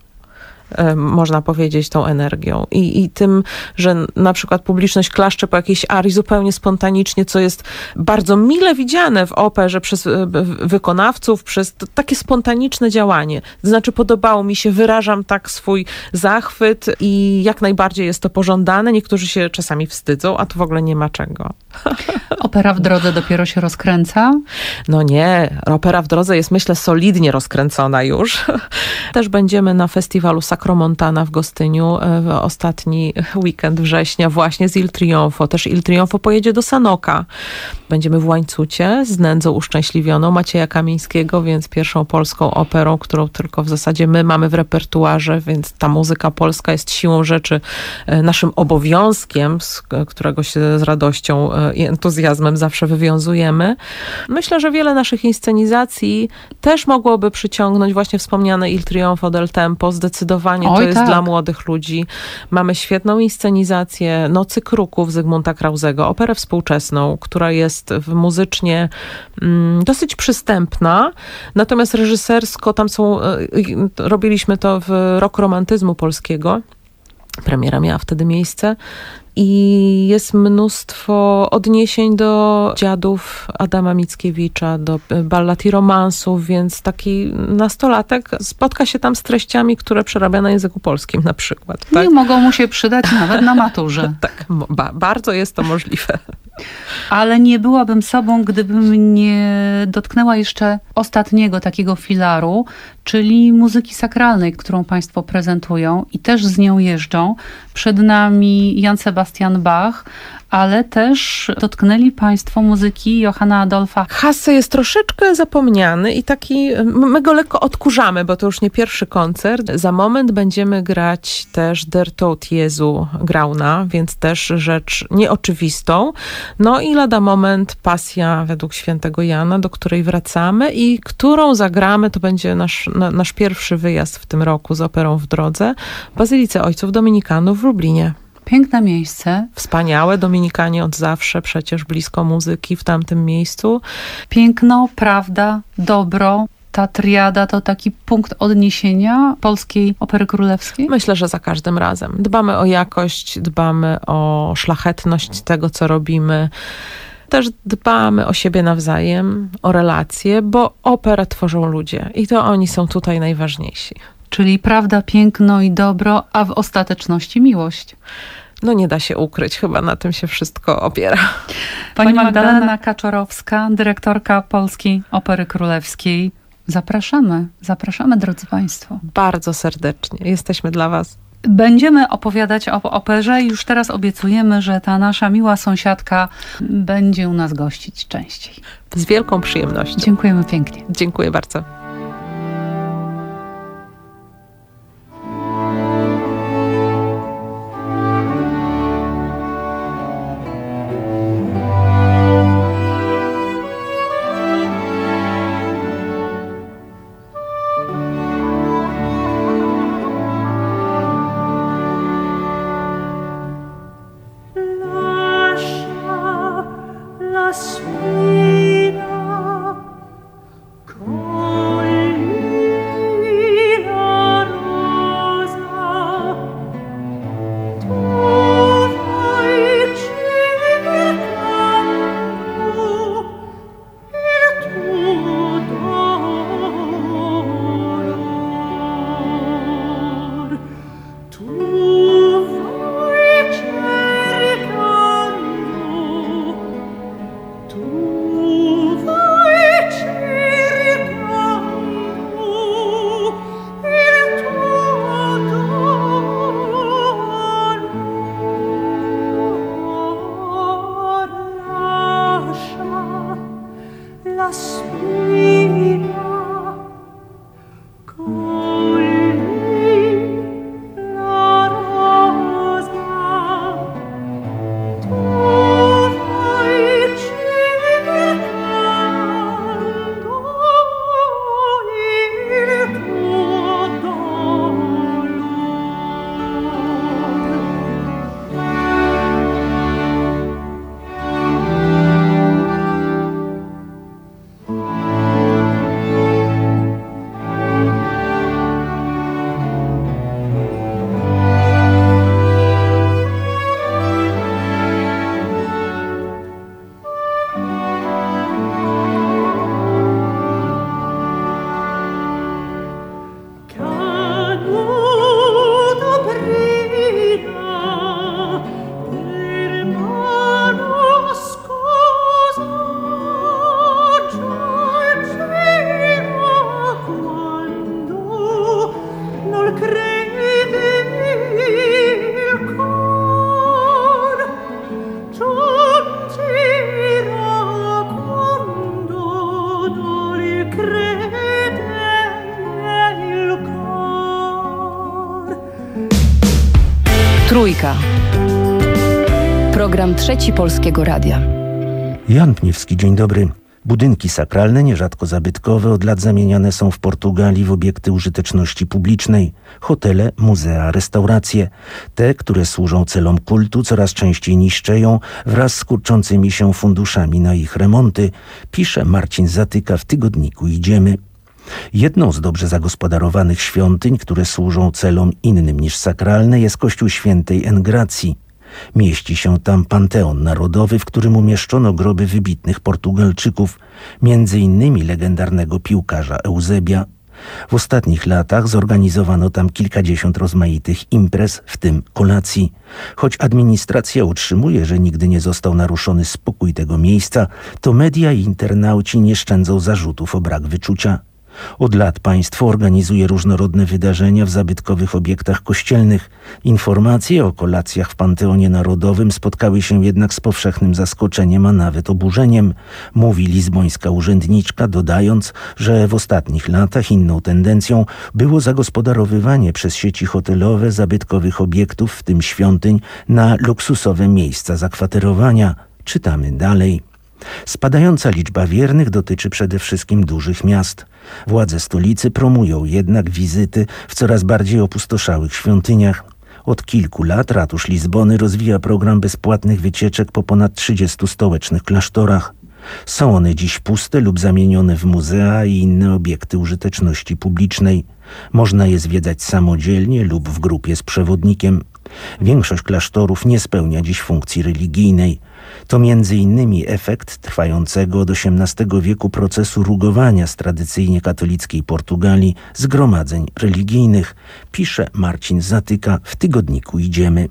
można powiedzieć, tą energią. I, I tym, że na przykład publiczność klaszcze po jakiejś arii zupełnie spontanicznie, co jest bardzo mile widziane w operze przez wykonawców, przez to, takie spontaniczne działanie. To znaczy podobało mi się, wyrażam tak swój zachwyt i jak najbardziej jest to pożądane. Niektórzy się czasami wstydzą, a tu w ogóle nie ma czego. Opera w drodze dopiero się rozkręca? No nie, opera w drodze jest, myślę, solidnie rozkręcona już. Też będziemy na festiwalu Sacromontana w Gostyniu w ostatni weekend września właśnie z Il Trionfo. Też Il Trionfo pojedzie do Sanoka. Będziemy w Łańcucie z Nędzą Uszczęśliwioną Macieja Kamińskiego, więc pierwszą polską operą, którą tylko w zasadzie my mamy w repertuarze, więc ta muzyka polska jest siłą rzeczy naszym obowiązkiem, z którego się z radością i entuzjazmem zawsze wywiązujemy. Myślę, że wiele naszych inscenizacji też mogłoby przyciągnąć właśnie wspomniane Il Trionfo del Tempo. Zdecydowanie Oj, to jest tak. dla młodych ludzi. Mamy świetną inscenizację Nocy Kruków Zygmunta Krauzego, operę współczesną, która jest muzycznie mm, dosyć przystępna, natomiast reżysersko tam są, y, robiliśmy to w Rok Romantyzmu Polskiego. Premiera miała wtedy miejsce. I jest mnóstwo odniesień do dziadów Adama Mickiewicza, do ballad i romansów, więc taki nastolatek spotka się tam z treściami, które przerabia na języku polskim na przykład. Tak? Nie mogą mu się przydać nawet na maturze. Tak, ba- bardzo jest to możliwe. Ale nie byłabym sobą, gdybym nie dotknęła jeszcze ostatniego takiego filaru, czyli muzyki sakralnej, którą państwo prezentują i też z nią jeżdżą. Przed nami Jan Sebastian Bach, ale też dotknęli państwo muzyki Johanna Adolfa. Hasse jest troszeczkę zapomniany i taki, my go lekko odkurzamy, bo to już nie pierwszy koncert. Za moment będziemy grać też Der Tod Jezu Grauna, więc też rzecz nieoczywistą. No i lada moment Pasja według świętego Jana, do której wracamy i którą zagramy, to będzie nasz, na, nasz pierwszy wyjazd w tym roku z operą w drodze w Bazylice Ojców Dominikanów w Lublinie. Piękne miejsce. Wspaniałe, Dominikanie od zawsze, przecież blisko muzyki w tamtym miejscu. Piękno, prawda, dobro. Ta triada to taki punkt odniesienia polskiej opery królewskiej? Myślę, że za każdym razem. Dbamy o jakość, dbamy o szlachetność tego, co robimy. Też dbamy o siebie nawzajem, o relacje, bo operę tworzą ludzie i to oni są tutaj najważniejsi. Czyli prawda, piękno i dobro, a w ostateczności miłość. No nie da się ukryć, chyba na tym się wszystko opiera. Pani Magdalena Kaczorowska, dyrektorka Polskiej Opery Królewskiej. Zapraszamy, zapraszamy, drodzy państwo. Bardzo serdecznie, jesteśmy dla was. Będziemy opowiadać o operze i już teraz obiecujemy, że ta nasza miła sąsiadka będzie u nas gościć częściej. Z wielką przyjemnością. Dziękujemy pięknie. Dziękuję bardzo. La spina con Trójka. Program Trzeci Polskiego Radia. Jan Pniewski, dzień dobry. Budynki sakralne, nierzadko zabytkowe, od lat zamieniane są w Portugalii w obiekty użyteczności publicznej. Hotele, muzea, restauracje. Te, które służą celom kultu, coraz częściej niszczeją wraz z kurczącymi się funduszami na ich remonty, pisze Marcin Zatyka w tygodniku Idziemy. Jedną z dobrze zagospodarowanych świątyń, które służą celom innym niż sakralne, jest kościół świętej Engracji. Mieści się tam Panteon Narodowy, w którym umieszczono groby wybitnych Portugalczyków, między innymi legendarnego piłkarza Eusebia. W ostatnich latach zorganizowano tam kilkadziesiąt rozmaitych imprez, w tym kolacji. Choć administracja utrzymuje, że nigdy nie został naruszony spokój tego miejsca, to media i internauci nie szczędzą zarzutów o brak wyczucia. Od lat państwo organizuje różnorodne wydarzenia w zabytkowych obiektach kościelnych. Informacje o kolacjach w Panteonie Narodowym spotkały się jednak z powszechnym zaskoczeniem, a nawet oburzeniem, mówi lizbońska urzędniczka, dodając, że w ostatnich latach inną tendencją było zagospodarowywanie przez sieci hotelowe zabytkowych obiektów, w tym świątyń, na luksusowe miejsca zakwaterowania. Czytamy dalej. Spadająca liczba wiernych dotyczy przede wszystkim dużych miast. Władze stolicy promują jednak wizyty w coraz bardziej opustoszałych świątyniach. Od kilku lat ratusz Lizbony rozwija program bezpłatnych wycieczek po ponad trzydziestu stołecznych klasztorach. Są one dziś puste lub zamienione w muzea i inne obiekty użyteczności publicznej. Można je zwiedzać samodzielnie lub w grupie z przewodnikiem. Większość klasztorów nie spełnia dziś funkcji religijnej. To między innymi efekt trwającego od osiemnastego wieku procesu rugowania z tradycyjnie katolickiej Portugalii zgromadzeń religijnych, pisze Marcin Zatyka w tygodniku Idziemy.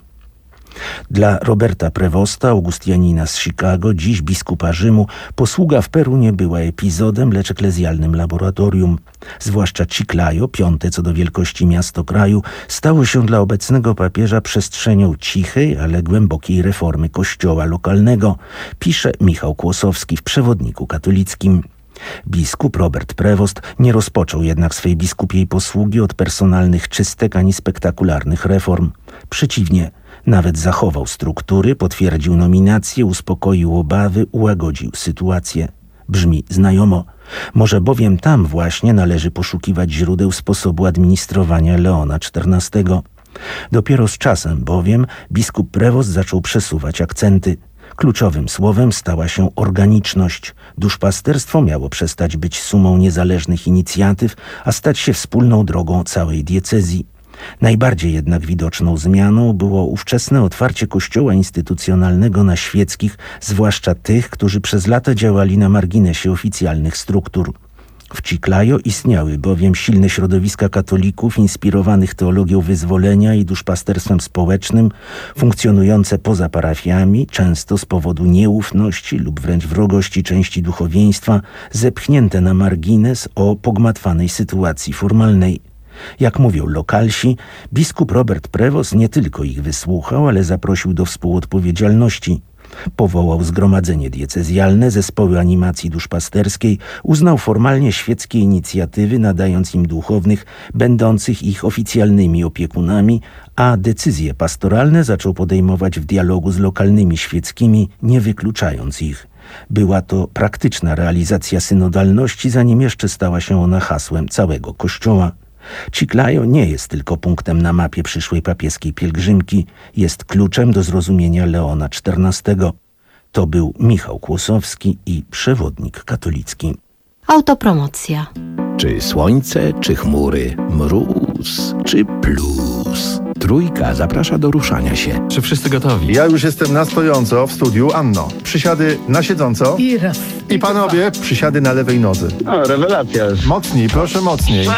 Dla Roberta Prevosta, augustianina z Chicago, dziś biskupa Rzymu, posługa w Peru nie była epizodem, lecz eklezjalnym laboratorium. Zwłaszcza Chiclayo, piąte co do wielkości miasto kraju, stało się dla obecnego papieża przestrzenią cichej, ale głębokiej reformy kościoła lokalnego, pisze Michał Kłosowski w Przewodniku katolickim. Biskup Robert Prevost nie rozpoczął jednak swej biskupiej posługi od personalnych czystek ani spektakularnych reform. Przeciwnie, nawet zachował struktury, potwierdził nominacje, uspokoił obawy, ułagodził sytuację. Brzmi znajomo. Może bowiem tam właśnie należy poszukiwać źródeł sposobu administrowania Leona czternastego. Dopiero z czasem bowiem biskup Prevost zaczął przesuwać akcenty. Kluczowym słowem stała się organiczność. Duszpasterstwo miało przestać być sumą niezależnych inicjatyw, a stać się wspólną drogą całej diecezji. Najbardziej jednak widoczną zmianą było ówczesne otwarcie kościoła instytucjonalnego na świeckich, zwłaszcza tych, którzy przez lata działali na marginesie oficjalnych struktur. W Chiclayo istniały bowiem silne środowiska katolików inspirowanych teologią wyzwolenia i duszpasterstwem społecznym, funkcjonujące poza parafiami, często z powodu nieufności lub wręcz wrogości części duchowieństwa, zepchnięte na margines o pogmatwanej sytuacji formalnej. Jak mówią lokalsi, biskup Robert Prevost nie tylko ich wysłuchał, ale zaprosił do współodpowiedzialności. Powołał zgromadzenie diecezjalne, zespoły animacji duszpasterskiej, uznał formalnie świeckie inicjatywy, nadając im duchownych, będących ich oficjalnymi opiekunami, a decyzje pastoralne zaczął podejmować w dialogu z lokalnymi świeckimi, nie wykluczając ich. Była to praktyczna realizacja synodalności, zanim jeszcze stała się ona hasłem całego Kościoła. Chiclayo nie jest tylko punktem na mapie przyszłej papieskiej pielgrzymki, jest kluczem do zrozumienia Leona czternastego. To był Michał Kłosowski i Przewodnik katolicki. Autopromocja. Czy słońce, czy chmury, mróz, czy plus? Trójka zaprasza do ruszania się. Czy wszyscy gotowi? Ja już jestem na stojąco w studiu Anno. Przysiady na siedząco. I raz. I panowie, przysiady na lewej nodze. O, rewelacja. Mocniej, proszę mocniej.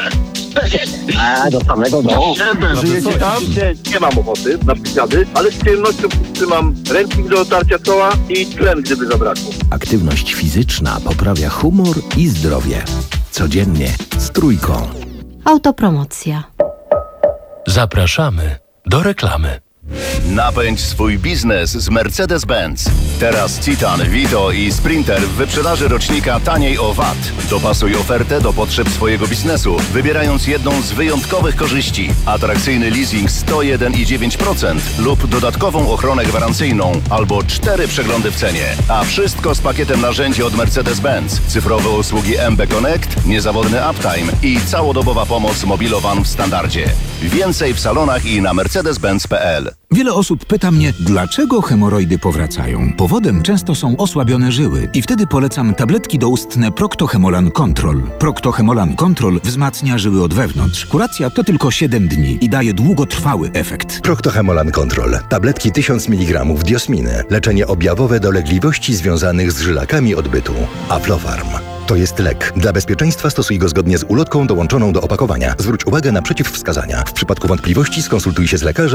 A, do samego domu. Żyjecie tam? Nie, nie mam ochoty na przysiady, ale z przyjemnością trzymam ręcznik do otarcia czoła i tlen, gdyby zabrakło. Aktywność fizyczna poprawia humor i zdrowie. Codziennie z Trójką. Autopromocja. Zapraszamy do reklamy. Napędź swój biznes z Mercedes-Benz. Teraz Citan, Vito i Sprinter w wyprzedaży rocznika taniej o V A T. Dopasuj ofertę do potrzeb swojego biznesu, wybierając jedną z wyjątkowych korzyści. Atrakcyjny leasing sto jeden i dziewięć procent lub dodatkową ochronę gwarancyjną albo cztery przeglądy w cenie. A wszystko z pakietem narzędzi od Mercedes-Benz. Cyfrowe usługi M B Connect, niezawodny uptime i całodobowa pomoc mobilowan w standardzie. Więcej w salonach i na mercedes benz kropka p l. Wiele osób pyta mnie, dlaczego hemoroidy powracają. Powodem często są osłabione żyły i wtedy polecam tabletki doustne Procto-Hemolan Control. Procto-Hemolan Control wzmacnia żyły od wewnątrz. Kuracja to tylko siedem dni i daje długotrwały efekt. Procto-Hemolan Control. Tabletki tysiąc miligramów diosminy. Leczenie objawowe dolegliwości związanych z żylakami odbytu. Aflofarm. To jest lek. Dla bezpieczeństwa stosuj go zgodnie z ulotką dołączoną do opakowania. Zwróć uwagę na przeciwwskazania. W przypadku wątpliwości skonsultuj się z lekarzem